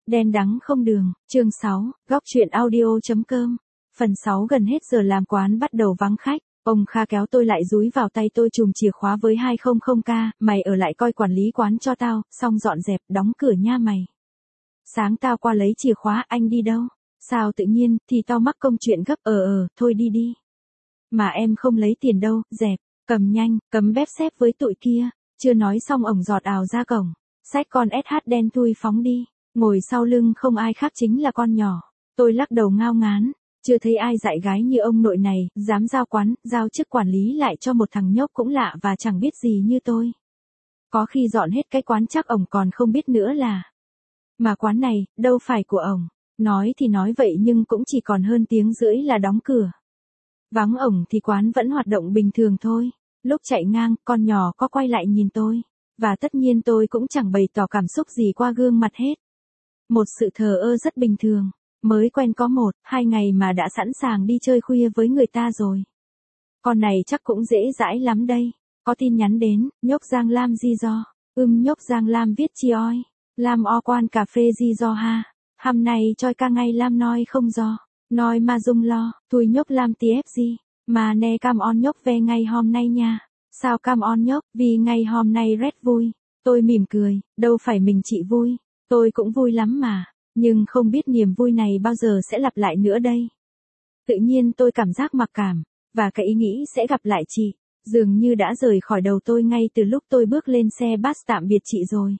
Đen đắng không đường, chương 6, góc chuyện audio.com. Phần 6 gần hết giờ làm quán bắt đầu vắng khách. Ông Kha kéo tôi lại dúi vào tay tôi chùm chìa khóa với 200k, mày ở lại coi quản lý quán cho tao, xong dọn dẹp, đóng cửa nha mày. Sáng tao qua lấy chìa khóa, anh đi đâu? Sao tự nhiên, thì tao mắc công chuyện gấp, thôi đi đi. Mà em không lấy tiền đâu, dẹp, cầm nhanh, cấm bếp xếp với tụi kia. Chưa nói xong ổng giọt ào ra cổng. Xách con SH đen thui phóng đi. Ngồi sau lưng không ai khác chính là con nhỏ. Tôi lắc đầu ngao ngán. Chưa thấy ai dạy gái như ông nội này, dám giao quán, giao chức quản lý lại cho một thằng nhóc cũng lạ và chẳng biết gì như tôi. Có khi dọn hết cái quán chắc ổng còn không biết nữa là. Mà quán này, đâu phải của ổng. Nói thì nói vậy nhưng cũng chỉ còn hơn tiếng rưỡi là đóng cửa. Vắng ổng thì quán vẫn hoạt động bình thường thôi. Lúc chạy ngang, con nhỏ có quay lại nhìn tôi. Và tất nhiên tôi cũng chẳng bày tỏ cảm xúc gì qua gương mặt hết. Một sự thờ ơ rất bình thường. Mới quen có 1-2 ngày mà đã sẵn sàng đi chơi khuya với người ta rồi. Con này chắc cũng dễ dãi lắm đây. Có tin nhắn đến, nhóc Giang Lam di do. Nhóc Giang Lam viết chi oi. Lam o quan cà phê di do ha. Hôm nay choi ca ngay Lam nói không do. Nói mà dung lo, tui nhóc Lam tiếp gì. Mà nè cam on nhóc về ngày hôm nay nha. Sao cam on nhóc, vì ngày hôm nay rất vui. Tôi mỉm cười, đâu phải mình chị vui. Tôi cũng vui lắm mà. Nhưng không biết niềm vui này bao giờ sẽ lặp lại nữa đây. Tự nhiên tôi cảm giác mặc cảm. Và cái ý nghĩ sẽ gặp lại chị. Dường như đã rời khỏi đầu tôi ngay từ lúc tôi bước lên xe bus tạm biệt chị rồi.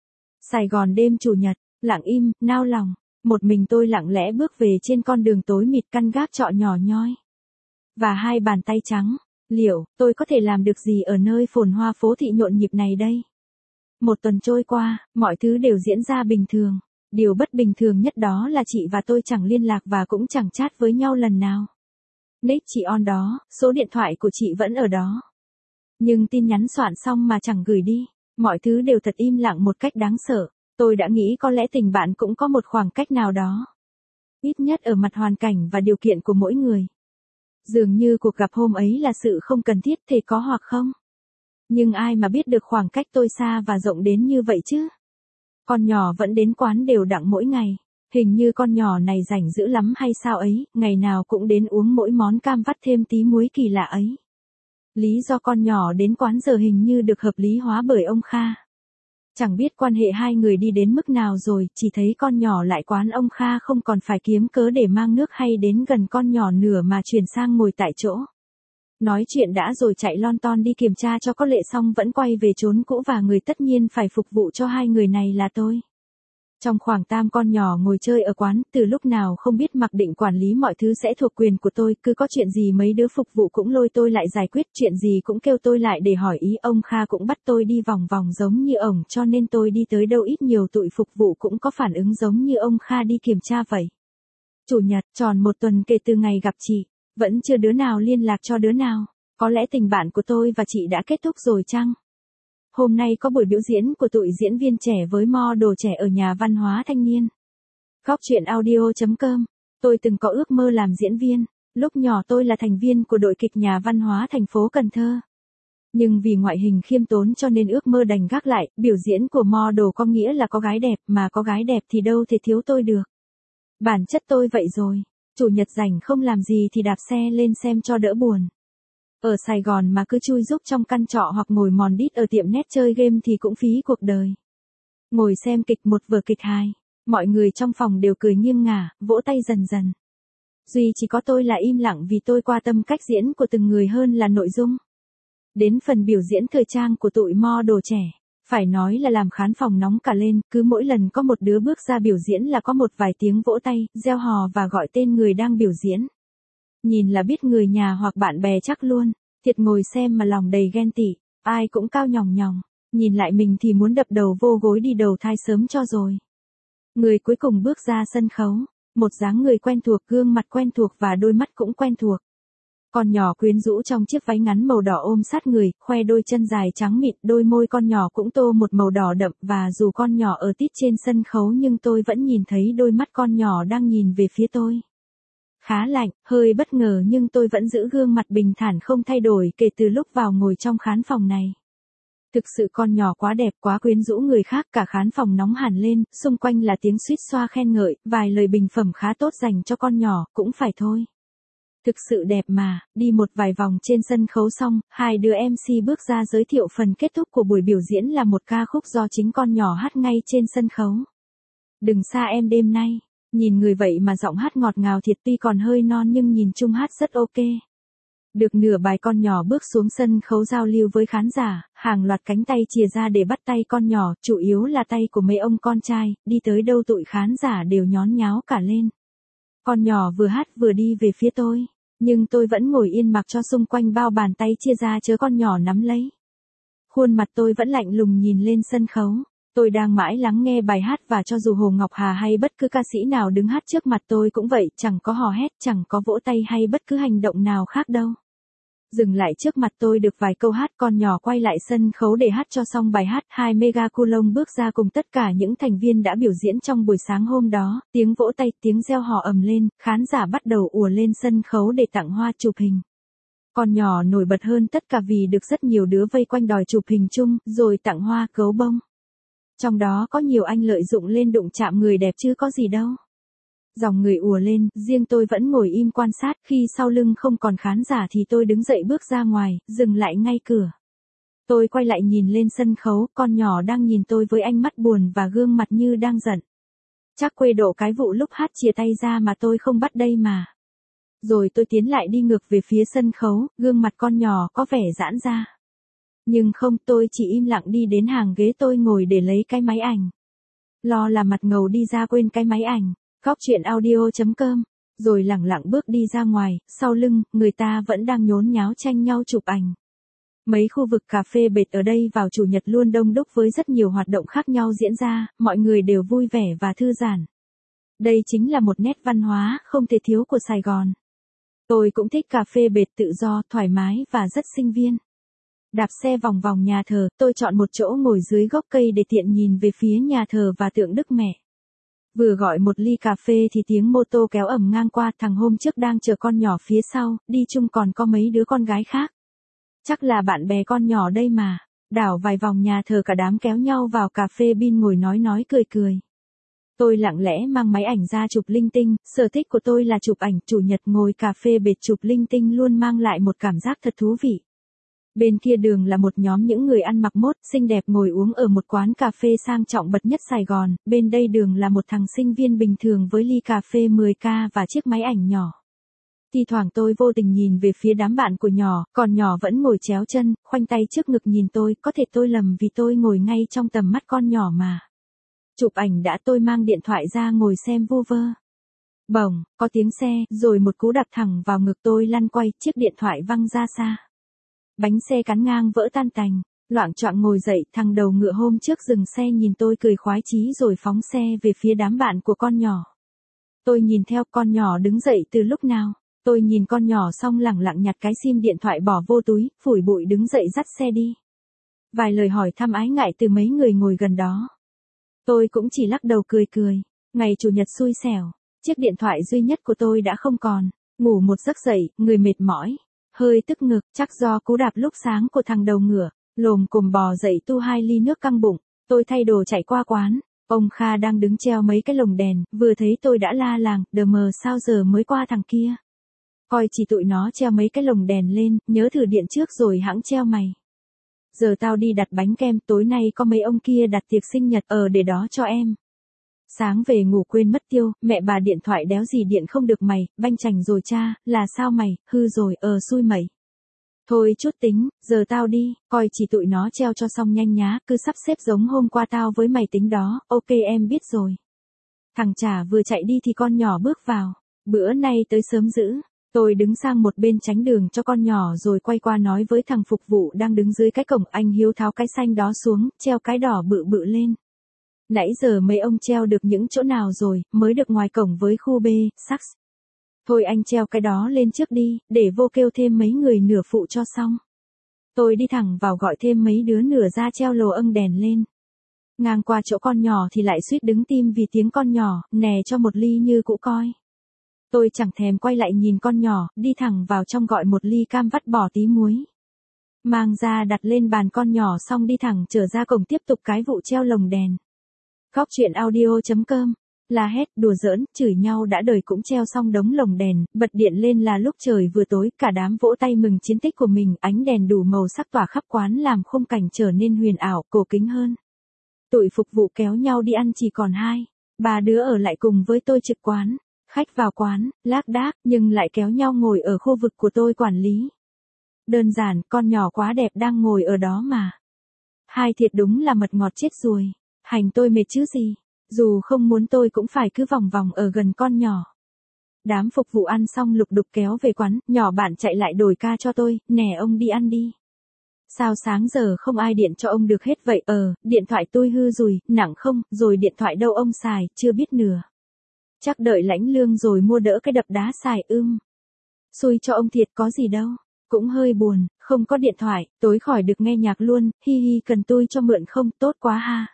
Sài Gòn đêm chủ nhật, lặng im, nao lòng. Một mình tôi lặng lẽ bước về trên con đường tối mịt căn gác trọ nhỏ nhoi. Và hai bàn tay trắng. Liệu, tôi có thể làm được gì ở nơi phồn hoa phố thị nhộn nhịp này đây? Một tuần trôi qua, mọi thứ đều diễn ra bình thường. Điều bất bình thường nhất đó là chị và tôi chẳng liên lạc và cũng chẳng chat với nhau lần nào. Nick chị on đó, số điện thoại của chị vẫn ở đó. Nhưng tin nhắn soạn xong mà chẳng gửi đi. Mọi thứ đều thật im lặng một cách đáng sợ. Tôi đã nghĩ có lẽ tình bạn cũng có một khoảng cách nào đó. Ít nhất ở mặt hoàn cảnh và điều kiện của mỗi người. Dường như cuộc gặp hôm ấy là sự không cần thiết thì có hoặc không. Nhưng ai mà biết được khoảng cách tôi xa và rộng đến như vậy chứ. Con nhỏ vẫn đến quán đều đặn mỗi ngày. Hình như con nhỏ này rảnh dữ lắm hay sao ấy, ngày nào cũng đến uống mỗi món cam vắt thêm tí muối kỳ lạ ấy. Lý do con nhỏ đến quán giờ hình như được hợp lý hóa bởi ông Kha. Chẳng biết quan hệ hai người đi đến mức nào rồi, chỉ thấy con nhỏ lại quán ông Kha không còn phải kiếm cớ để mang nước hay đến gần con nhỏ nửa mà chuyển sang ngồi tại chỗ. Nói chuyện đã rồi chạy lon ton đi kiểm tra cho có lệ xong vẫn quay về chốn cũ và người tất nhiên phải phục vụ cho hai người này là tôi. Trong khoảng tam con nhỏ ngồi chơi ở quán, từ lúc nào không biết mặc định quản lý mọi thứ sẽ thuộc quyền của tôi, cứ có chuyện gì mấy đứa phục vụ cũng lôi tôi lại giải quyết, chuyện gì cũng kêu tôi lại để hỏi ý, ông Kha cũng bắt tôi đi vòng vòng giống như ổng, cho nên tôi đi tới đâu ít nhiều tụi phục vụ cũng có phản ứng giống như ông Kha đi kiểm tra vậy. Chủ nhật, tròn một tuần kể từ ngày gặp chị, vẫn chưa đứa nào liên lạc cho đứa nào, có lẽ tình bạn của tôi và chị đã kết thúc rồi chăng? Hôm nay có buổi biểu diễn của tụi diễn viên trẻ với model trẻ ở nhà văn hóa thanh niên. Góc chuyện audio.com. Tôi từng có ước mơ làm diễn viên. Lúc nhỏ tôi là thành viên của đội kịch nhà văn hóa thành phố Cần Thơ. Nhưng vì ngoại hình khiêm tốn cho nên ước mơ đành gác lại, biểu diễn của model có nghĩa là có gái đẹp, mà có gái đẹp thì đâu thể thiếu tôi được. Bản chất tôi vậy rồi. Chủ nhật rảnh không làm gì thì đạp xe lên xem cho đỡ buồn. Ở Sài Gòn mà cứ chui rúc trong căn trọ hoặc ngồi mòn đít ở tiệm net chơi game thì cũng phí cuộc đời. Ngồi xem kịch một vở kịch hài, mọi người trong phòng đều cười nghiêng ngả, vỗ tay dần dần. Duy chỉ có tôi là im lặng vì tôi quan tâm cách diễn của từng người hơn là nội dung. Đến phần biểu diễn thời trang của tụi model trẻ, phải nói là làm khán phòng nóng cả lên, cứ mỗi lần có một đứa bước ra biểu diễn là có một vài tiếng vỗ tay, reo hò và gọi tên người đang biểu diễn. Nhìn là biết người nhà hoặc bạn bè chắc luôn, thiệt ngồi xem mà lòng đầy ghen tị, ai cũng cao nhòng nhòng, nhìn lại mình thì muốn đập đầu vô gối đi đầu thai sớm cho rồi. Người cuối cùng bước ra sân khấu, một dáng người quen thuộc, gương mặt quen thuộc và đôi mắt cũng quen thuộc. Con nhỏ quyến rũ trong chiếc váy ngắn màu đỏ ôm sát người, khoe đôi chân dài trắng mịn, đôi môi con nhỏ cũng tô một màu đỏ đậm và dù con nhỏ ở tít trên sân khấu nhưng tôi vẫn nhìn thấy đôi mắt con nhỏ đang nhìn về phía tôi. Khá lạnh, hơi bất ngờ nhưng tôi vẫn giữ gương mặt bình thản không thay đổi kể từ lúc vào ngồi trong khán phòng này. Thực sự con nhỏ quá đẹp, quá quyến rũ người khác, cả khán phòng nóng hẳn lên, xung quanh là tiếng xuýt xoa khen ngợi, vài lời bình phẩm khá tốt dành cho con nhỏ, cũng phải thôi. Thực sự đẹp mà, đi một vài vòng trên sân khấu xong, hai đứa MC bước ra giới thiệu phần kết thúc của buổi biểu diễn là một ca khúc do chính con nhỏ hát ngay trên sân khấu. Đừng xa em đêm nay, nhìn người vậy mà giọng hát ngọt ngào thiệt, tuy còn hơi non nhưng nhìn chung hát rất ok. Được nửa bài con nhỏ bước xuống sân khấu giao lưu với khán giả, hàng loạt cánh tay chìa ra để bắt tay con nhỏ, chủ yếu là tay của mấy ông con trai, đi tới đâu tụi khán giả đều nhón nháo cả lên. Con nhỏ vừa hát vừa đi về phía tôi, nhưng tôi vẫn ngồi yên mặc cho xung quanh bao bàn tay chia ra chớ con nhỏ nắm lấy. Khuôn mặt tôi vẫn lạnh lùng nhìn lên sân khấu. Tôi đang mãi lắng nghe bài hát và cho dù Hồ Ngọc Hà hay bất cứ ca sĩ nào đứng hát trước mặt tôi cũng vậy, chẳng có hò hét, chẳng có vỗ tay hay bất cứ hành động nào khác đâu. Dừng lại trước mặt tôi được vài câu hát, con nhỏ quay lại sân khấu để hát cho xong bài hát. Hai Mega Coulomb bước ra cùng tất cả những thành viên đã biểu diễn trong buổi sáng hôm đó, tiếng vỗ tay, tiếng reo hò ầm lên, khán giả bắt đầu ùa lên sân khấu để tặng hoa chụp hình. Con nhỏ nổi bật hơn tất cả vì được rất nhiều đứa vây quanh đòi chụp hình chung, rồi tặng hoa gấu bông. Trong đó có nhiều anh lợi dụng lên đụng chạm người đẹp chứ có gì đâu. Dòng người ùa lên, riêng tôi vẫn ngồi im quan sát, khi sau lưng không còn khán giả thì tôi đứng dậy bước ra ngoài, dừng lại ngay cửa. Tôi quay lại nhìn lên sân khấu, con nhỏ đang nhìn tôi với ánh mắt buồn và gương mặt như đang giận. Chắc quê độ cái vụ lúc hát chìa tay ra mà tôi không bắt đây mà. Rồi tôi tiến lại đi ngược về phía sân khấu, gương mặt con nhỏ có vẻ giãn ra. Nhưng không, tôi chỉ im lặng đi đến hàng ghế tôi ngồi để lấy cái máy ảnh. Lo là mặt ngầu đi ra quên cái máy ảnh. Góc chuyện audio.com, rồi lẳng lặng bước đi ra ngoài, sau lưng, người ta vẫn đang nhốn nháo tranh nhau chụp ảnh. Mấy khu vực cà phê bệt ở đây vào chủ nhật luôn đông đúc với rất nhiều hoạt động khác nhau diễn ra, mọi người đều vui vẻ và thư giãn. Đây chính là một nét văn hóa không thể thiếu của Sài Gòn. Tôi cũng thích cà phê bệt tự do, thoải mái và rất sinh viên. Đạp xe vòng vòng nhà thờ, tôi chọn một chỗ ngồi dưới gốc cây để tiện nhìn về phía nhà thờ và tượng Đức Mẹ. Vừa gọi một ly cà phê thì tiếng mô tô kéo ầm ngang qua, thằng hôm trước đang chờ con nhỏ phía sau, đi chung còn có mấy đứa con gái khác. Chắc là bạn bè con nhỏ đây mà. Đảo vài vòng nhà thờ cả đám kéo nhau vào cà phê bin ngồi nói cười cười. Tôi lặng lẽ mang máy ảnh ra chụp linh tinh, sở thích của tôi là chụp ảnh, chủ nhật ngồi cà phê bệt chụp linh tinh luôn mang lại một cảm giác thật thú vị. Bên kia đường là một nhóm những người ăn mặc mốt, xinh đẹp ngồi uống ở một quán cà phê sang trọng bậc nhất Sài Gòn, bên đây đường là một thằng sinh viên bình thường với ly cà phê 10k và chiếc máy ảnh nhỏ. Thi thoảng tôi vô tình nhìn về phía đám bạn của nhỏ, còn nhỏ vẫn ngồi chéo chân, khoanh tay trước ngực nhìn tôi, có thể tôi lầm vì tôi ngồi ngay trong tầm mắt con nhỏ mà. Chụp ảnh đã, tôi mang điện thoại ra ngồi xem vu vơ. Bỗng, có tiếng xe, rồi một cú đạp thẳng vào ngực tôi lăn quay, chiếc điện thoại văng ra xa. Bánh xe cán ngang vỡ tan tành, loạng choạng ngồi dậy, thằng đầu ngựa hôm trước dừng xe nhìn tôi cười khoái chí rồi phóng xe về phía đám bạn của con nhỏ. Tôi nhìn theo, con nhỏ đứng dậy từ lúc nào. Tôi nhìn con nhỏ xong lẳng lặng nhặt cái sim điện thoại bỏ vô túi, phủi bụi đứng dậy dắt xe đi. Vài lời hỏi thăm ái ngại từ mấy người ngồi gần đó. Tôi cũng chỉ lắc đầu cười cười. Ngày chủ nhật xui xẻo, chiếc điện thoại duy nhất của tôi đã không còn. Ngủ một giấc dậy, người mệt mỏi, hơi tức ngực, chắc do cú đạp lúc sáng của thằng đầu ngựa. Lồm cồm bò dậy tu 2 ly nước căng bụng. Tôi thay đồ chạy qua quán. Ông Kha đang đứng treo mấy cái lồng đèn, vừa thấy tôi đã la làng, đờ mờ sao giờ mới qua thằng kia. Coi chỉ tụi nó treo mấy cái lồng đèn lên, nhớ thử điện trước rồi hãng treo mày. Giờ tao đi đặt bánh kem, tối nay có mấy ông kia đặt tiệc sinh nhật để đó cho em. Sáng về ngủ quên mất tiêu, mẹ bà điện thoại đéo gì điện không được mày, banh chành rồi cha, là sao mày, hư rồi, xui mày. Thôi chút tính, giờ tao đi, coi chỉ tụi nó treo cho xong nhanh nhá, cứ sắp xếp giống hôm qua tao với mày tính đó, ok em biết rồi. Thằng Trà vừa chạy đi thì con nhỏ bước vào, bữa nay tới sớm dữ. Tôi đứng sang một bên tránh đường cho con nhỏ rồi quay qua nói với thằng phục vụ đang đứng dưới cái cổng, anh Hiếu tháo cái xanh đó xuống, treo cái đỏ bự bự lên. Nãy giờ mấy ông treo được những chỗ nào rồi, mới được ngoài cổng với khu B, Sax. Thôi anh treo cái đó lên trước đi, để vô kêu thêm mấy người nửa phụ cho xong. Tôi đi thẳng vào gọi thêm mấy đứa nửa ra treo lồ âng đèn lên. Ngang qua chỗ con nhỏ thì lại suýt đứng tim vì tiếng con nhỏ, nè cho một ly như cũ coi. Tôi chẳng thèm quay lại nhìn con nhỏ, đi thẳng vào trong gọi một ly cam vắt bỏ tí muối. Mang ra đặt lên bàn con nhỏ xong đi thẳng trở ra cổng tiếp tục cái vụ treo lồng đèn. Góc chuyện audio.com. La hét, đùa giỡn, chửi nhau đã đời cũng treo xong đống lồng đèn, bật điện lên là lúc trời vừa tối, cả đám vỗ tay mừng chiến tích của mình, ánh đèn đủ màu sắc tỏa khắp quán làm khung cảnh trở nên huyền ảo, cổ kính hơn. Tụi phục vụ kéo nhau đi ăn chỉ còn 2, 3 đứa ở lại cùng với tôi trực quán. Khách vào quán, lác đác, nhưng lại kéo nhau ngồi ở khu vực của tôi quản lý. Đơn giản, con nhỏ quá đẹp đang ngồi ở đó mà. Hai thiệt đúng là mật ngọt chết ruồi. Hành tôi mệt chứ gì. Dù không muốn tôi cũng phải cứ vòng vòng ở gần con nhỏ. Đám phục vụ ăn xong lục đục kéo về quán, nhỏ bạn chạy lại đổi ca cho tôi, nè ông đi ăn đi. Sao sáng giờ không ai điện cho ông được hết vậy? Điện thoại tôi hư rồi, nặng không, rồi điện thoại đâu ông xài, chưa biết nửa. Chắc đợi lãnh lương rồi mua đỡ cái đập đá xài Xui cho ông thiệt có gì đâu. Cũng hơi buồn, không có điện thoại, tối khỏi được nghe nhạc luôn, hi hi cần tôi cho mượn không, tốt quá ha.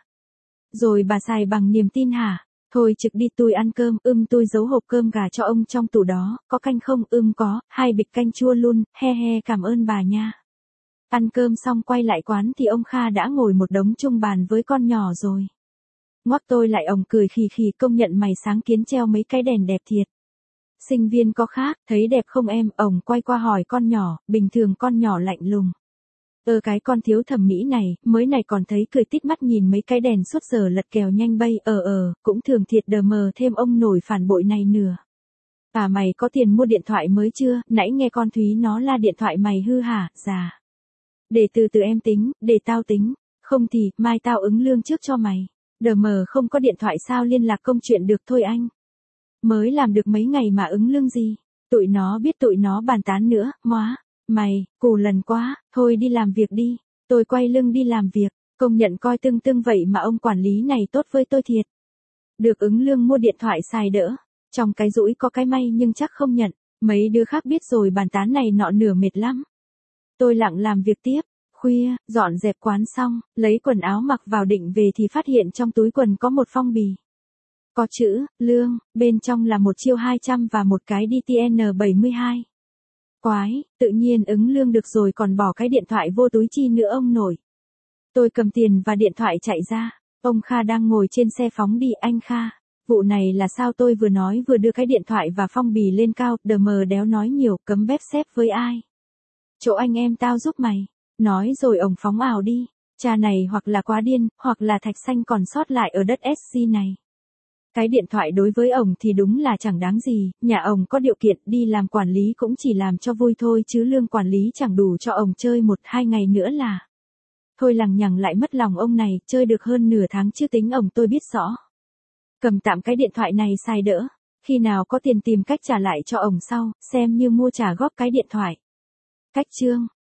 Rồi bà xài bằng niềm tin hả? Thôi trực đi tôi ăn cơm, tôi giấu hộp cơm gà cho ông trong tủ đó, có canh không? Có, 2 bịch canh chua luôn, he he cảm ơn bà nha. Ăn cơm xong quay lại quán thì ông Kha đã ngồi một đống chung bàn với con nhỏ rồi. Ngoắc tôi lại ông cười khì khì công nhận mày sáng kiến treo mấy cái đèn đẹp thiệt. Sinh viên có khác, thấy đẹp không em? Ông quay qua hỏi con nhỏ, bình thường con nhỏ lạnh lùng. Cái con thiếu thẩm mỹ này, mới này còn thấy cười tít mắt nhìn mấy cái đèn suốt giờ lật kèo nhanh bay, cũng thường thiệt đờ mờ thêm ông nổi phản bội này nửa. Mày có tiền mua điện thoại mới chưa? Nãy nghe con Thúy nó la điện thoại mày hư hả? Dạ. Để từ từ em tính, để tao tính. Không thì, mai tao ứng lương trước cho mày. Đờ mờ không có điện thoại sao liên lạc công chuyện được thôi anh. Mới làm được mấy ngày mà ứng lương gì. Tụi nó biết tụi nó bàn tán nữa, móa. Mày, cù lần quá, thôi đi làm việc đi. Tôi quay lưng đi làm việc, công nhận coi tưng tưng vậy mà ông quản lý này tốt với tôi thiệt. Được ứng lương mua điện thoại xài đỡ. Trong cái rũi có cái may nhưng chắc không nhận. Mấy đứa khác biết rồi bàn tán này nọ nửa mệt lắm. Tôi lặng làm việc tiếp. Khuya, dọn dẹp quán xong, lấy quần áo mặc vào định về thì phát hiện trong túi quần có một phong bì. Có chữ, lương, bên trong là 1.200.000 và một cái DTN 72. Quái, tự nhiên ứng lương được rồi còn bỏ cái điện thoại vô túi chi nữa ông nội. Tôi cầm tiền và điện thoại chạy ra. Ông Kha đang ngồi trên xe phóng đi. Anh Kha, vụ này là sao? Tôi vừa nói vừa đưa cái điện thoại và phong bì lên cao, đờ mờ đéo nói nhiều, cấm bép xếp với ai. Chỗ anh em tao giúp mày. Nói rồi ông phóng ảo đi. Cha này hoặc là quá điên, hoặc là thạch xanh còn sót lại ở đất SC này. Cái điện thoại đối với ông thì đúng là chẳng đáng gì, nhà ông có điều kiện đi làm quản lý cũng chỉ làm cho vui thôi chứ lương quản lý chẳng đủ cho ông chơi 1-2 ngày nữa là. Thôi lằng nhằng lại mất lòng ông này, chơi được hơn nửa tháng chứ tính ông tôi biết rõ. Cầm tạm cái điện thoại này xài đỡ, khi nào có tiền tìm cách trả lại cho ông sau, xem như mua trả góp cái điện thoại. Cách chương